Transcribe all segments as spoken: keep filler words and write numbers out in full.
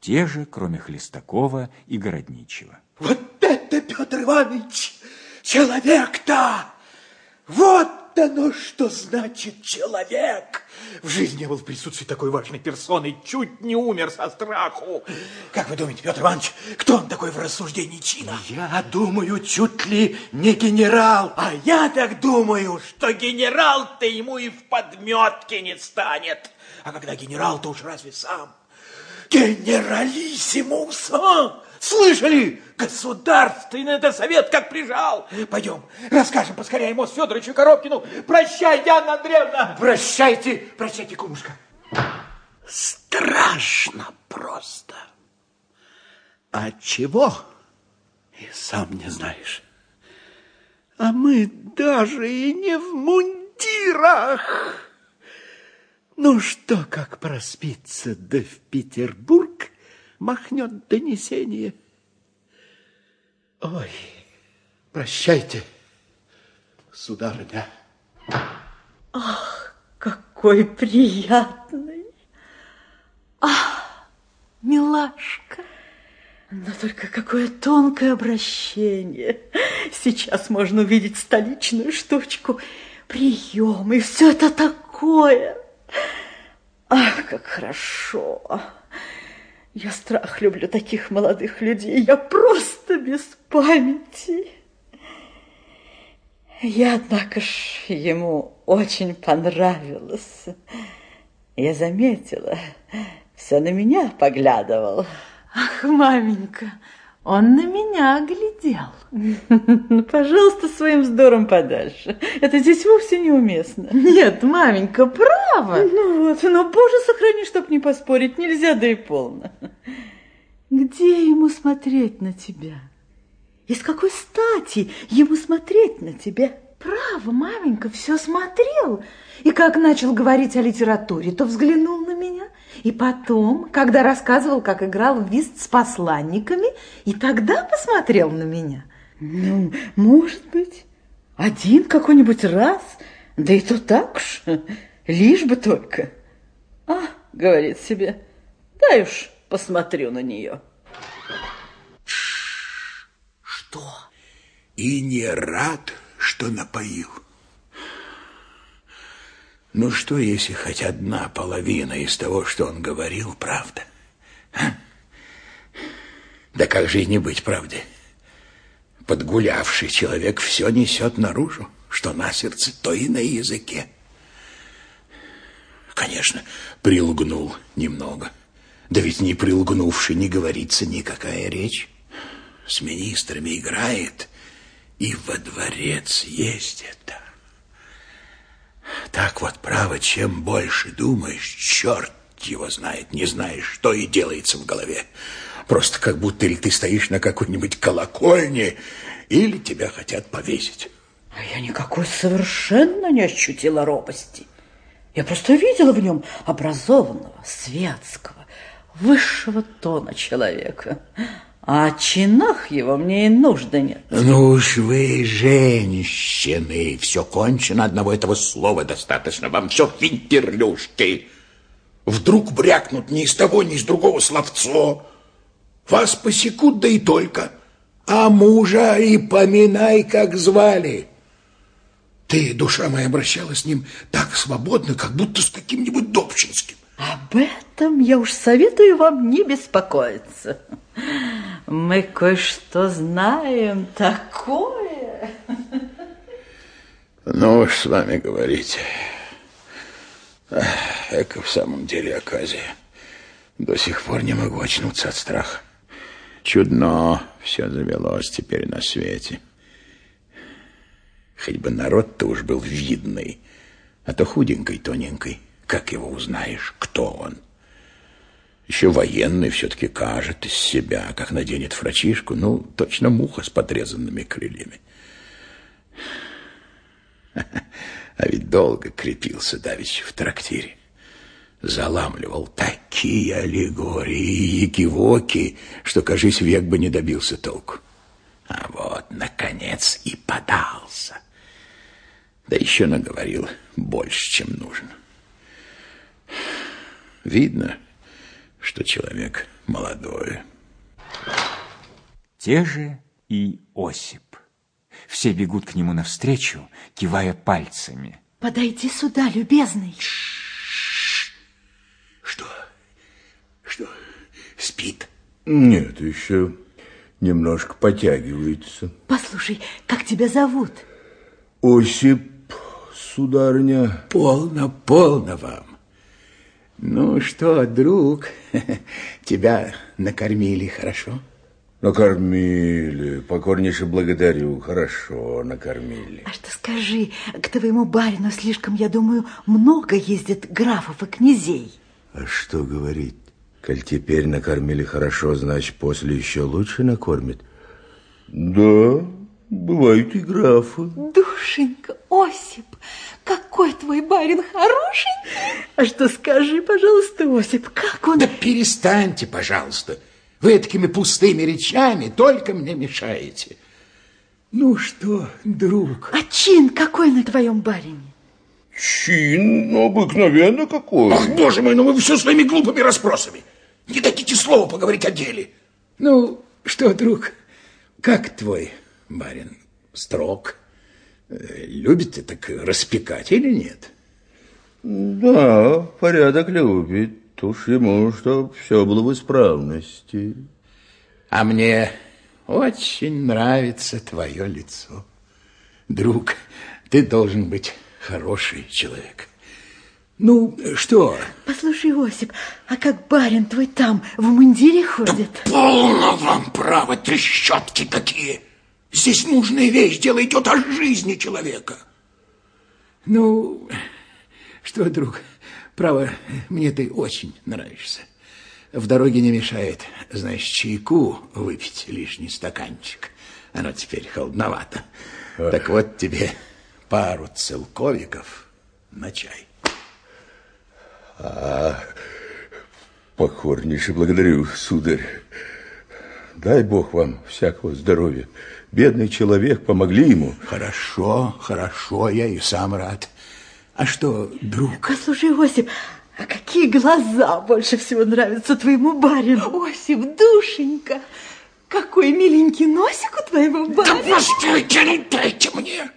Те же, кроме Хлестакова и Городничего. Вот это, Петр Иванович, человек-то! Вот оно что значит человек! В жизни я был в присутствии такой важной персоны, чуть не умер со страху. Как вы думаете, Петр Иванович, кто он такой в рассуждении чина? Я думаю, чуть ли не генерал. А я так думаю, что генерал-то ему и в подметке не станет. А когда генерал, то уж разве сам? Генералиссимус, а? Слышали? Государственный это совет как прижал. Пойдем, расскажем поскорее ему с Федоровичу Коробкину. Прощай, Анна Андреевна. Прощайте, прощайте, кумушка. Страшно просто. А чего? И сам не знаешь. А мы даже и не в мундирах. Ну что, как проспится, да в Петербург махнет донесение. Ой, прощайте, сударыня. Ах, какой приятный. Ах, милашка. Но только какое тонкое обращение. Сейчас можно увидеть столичную штучку, прием, и все это такое. Ах, как хорошо. Я страх люблю таких молодых людей. Я просто без памяти. Я, однако ж, ему очень понравилась. Я заметила, все на меня поглядывал. Ах, маменька, он на меня глядел. Ну, пожалуйста, своим вздором подальше. Это здесь вовсе неуместно. Нет, маменька, право. Ну вот, но, боже, сохрани, чтоб не поспорить. Нельзя, да и полно. Где ему смотреть на тебя? И с какой стати ему смотреть на тебя? Право, маменька, все смотрел. И как начал говорить о литературе, то взглянул на меня. И потом, когда рассказывал, как играл в вист с посланниками, и тогда посмотрел на меня. Ну, может быть, один какой-нибудь раз, да и то так уж, лишь бы только. А, говорит себе, дай уж посмотрю на нее. Что? И не рад, что напоил. Ну что, если хоть одна половина из того, что он говорил, правда? А? Да как же и не быть правды? Подгулявший человек все несет наружу, что на сердце, то и на языке. Конечно, прилгнул немного. Да ведь не прилгнувши не говорится никакая речь. С министрами играет и во дворец ездит. Так вот, право, чем больше думаешь, черт его знает, не знаешь, что и делается в голове. Просто как будто или ты стоишь на какой-нибудь колокольне, или тебя хотят повесить. А я никакой совершенно не ощутила робости. Я просто видела в нем образованного, светского, высшего тона человека. А о чинах его мне и нужды нет. Ну уж вы, женщины, все кончено, одного этого слова достаточно. Вам все финтерлюшки. Вдруг брякнут ни из того, ни из другого словцо. Вас посекут, да и только. А мужа и поминай, как звали. Ты, душа моя, обращалась с ним так свободно, как будто с каким-нибудь Добчинским. Об этом я уж советую вам не беспокоиться. Мы кое-что знаем такое. Ну уж с вами говорить. Эка в самом деле оказия. До сих пор не могу очнуться от страха. Чудно все завелось теперь на свете. Хоть бы народ-то уж был видный, а то худенький, тоненький. Как его узнаешь, кто он? Еще военный все-таки кажет из себя, как наденет фрачишку, ну, точно муха с подрезанными крыльями. А ведь долго крепился давеча в трактире. Заламливал такие аллегории и экивоки, что, кажись, век бы не добился толку. А вот, наконец, и подался. Да еще наговорил больше, чем нужно. Видно, что человек молодой. Те же и Осип. Все бегут к нему навстречу, кивая пальцами. Подойди сюда, любезный. Что? Что? Спит? Нет, еще немножко потягивается. Послушай, как тебя зовут? Осип, сударыня. Полно, полно вам. Ну что, друг, тебя накормили хорошо? Накормили, покорнейше благодарю, хорошо накормили. А что скажи, к твоему барину слишком, я думаю, много ездит графов и князей. А что говорить? Коль теперь накормили хорошо, значит, после еще лучше накормят. Да, бывают и графы. Душенька, Осип, какой твой барин хороший. А что скажи, пожалуйста, Осип, как он... Да перестаньте, пожалуйста. Вы такими пустыми речами только мне мешаете. Ну что, друг? А чин какой на твоем барине? Чин обыкновенно какой. Ах, боже мой, ну вы все своими глупыми расспросами. Не дадите слова поговорить о деле. Ну, что, друг, как твой барин? Строг? Любит ты так распекать или нет? Да, порядок любит. Уж ему, чтоб все было в исправности. А мне очень нравится твое лицо. Друг, ты должен быть хороший человек. Ну, что? Послушай, Осип, а как барин твой там в мундире ходит? Да полно вам право, трещотки такие. Здесь нужная вещь, дело идет о жизни человека. Ну, что, друг, право, мне ты очень нравишься. В дороге не мешает, значит, чайку выпить лишний стаканчик. Оно теперь холодновато. Ах. Так вот тебе пару целковиков на чай. А, покорнейше благодарю, сударь. Дай Бог вам всякого здоровья. Бедный человек, помогли ему. Хорошо, хорошо, я и сам рад. А что, друг? Послушай, Осип, а какие глаза больше всего нравятся твоему барину? Осип, душенька, какой миленький носик у твоего барина. Да постойте, ну дайте мне.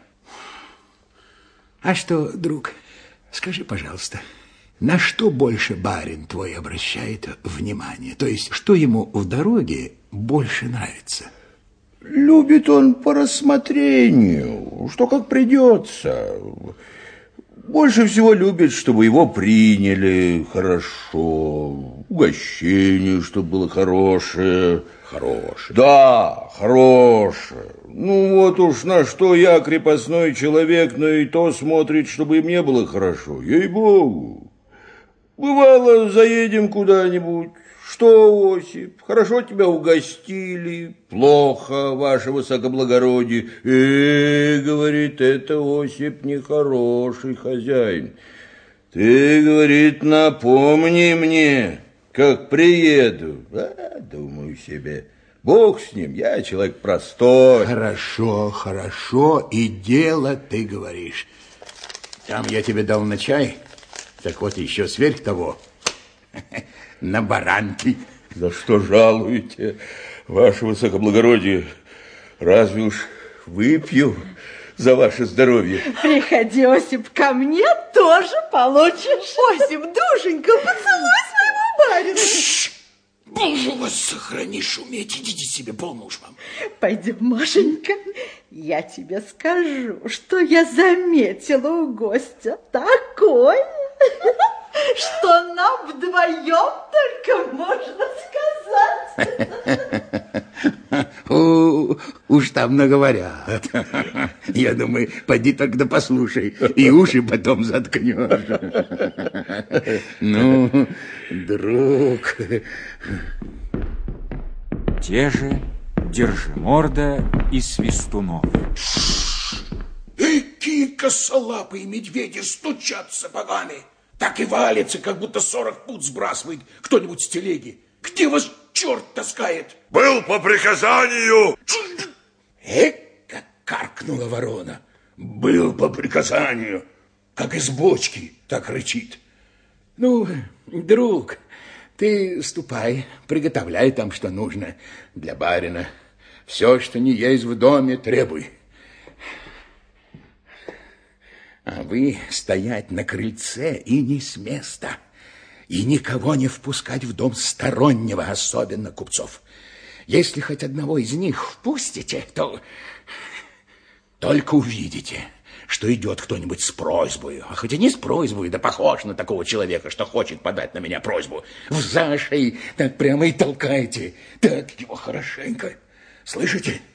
А что, друг, скажи, пожалуйста, на что больше барин твой обращает внимание? То есть, что ему в дороге больше нравится? Любит он по рассмотрению, что как придется. Больше всего любит, чтобы его приняли хорошо, угощение, чтобы было хорошее. Хорошее? Да, хорошее. Ну вот уж на что я, крепостной человек, но и то смотрит, чтобы и мне было хорошо, ей-богу. Бывало, заедем куда-нибудь. Что, Осип, хорошо тебя угостили, плохо, ваше высокоблагородие. Э, говорит, это, Осип, нехороший хозяин. Ты, говорит, напомни мне, как приеду. А, думаю себе, Бог с ним, я человек простой. Хорошо, хорошо, и дело ты говоришь. Там я тебе дал на чай, так вот еще сверх того... на баранки. За что жалуете, ваше высокоблагородие? Разве уж выпью за ваше здоровье? Приходи, Осип, ко мне тоже получишь. Осип, душенька, поцелуй своего барина. Боже вас сохрани, шуметь, идите себе, полно уж вам. Пойдем, Машенька, я тебе скажу, что я заметила у гостя такое, что нам вдвоем только можно сказать. О, уж там наговорят. Я думаю, поди тогда послушай, и уши потом заткнешь. Ну, друг. Те же Держиморда и Свистунов. Какие косолапые медведи стучат сапогами. Так и валится, как будто сорок пуд сбрасывает кто-нибудь с телеги. Где вас черт таскает? Был по приказанию. Эк, как каркнула ворона. Был по приказанию. Как из бочки, так рычит. Ну, друг, Ты ступай, приготовляй там, что нужно для барина. Все, что не есть в доме, требуй. А вы стоять на крыльце и не с места, и никого не впускать в дом стороннего, особенно купцов. Если хоть одного из них впустите, то только увидите, что идет кто-нибудь с просьбой, а хоть и не с просьбой, да похож на такого человека, что хочет подать на меня просьбу, в зашей так прямо и толкайте, так его хорошенько. Слышите?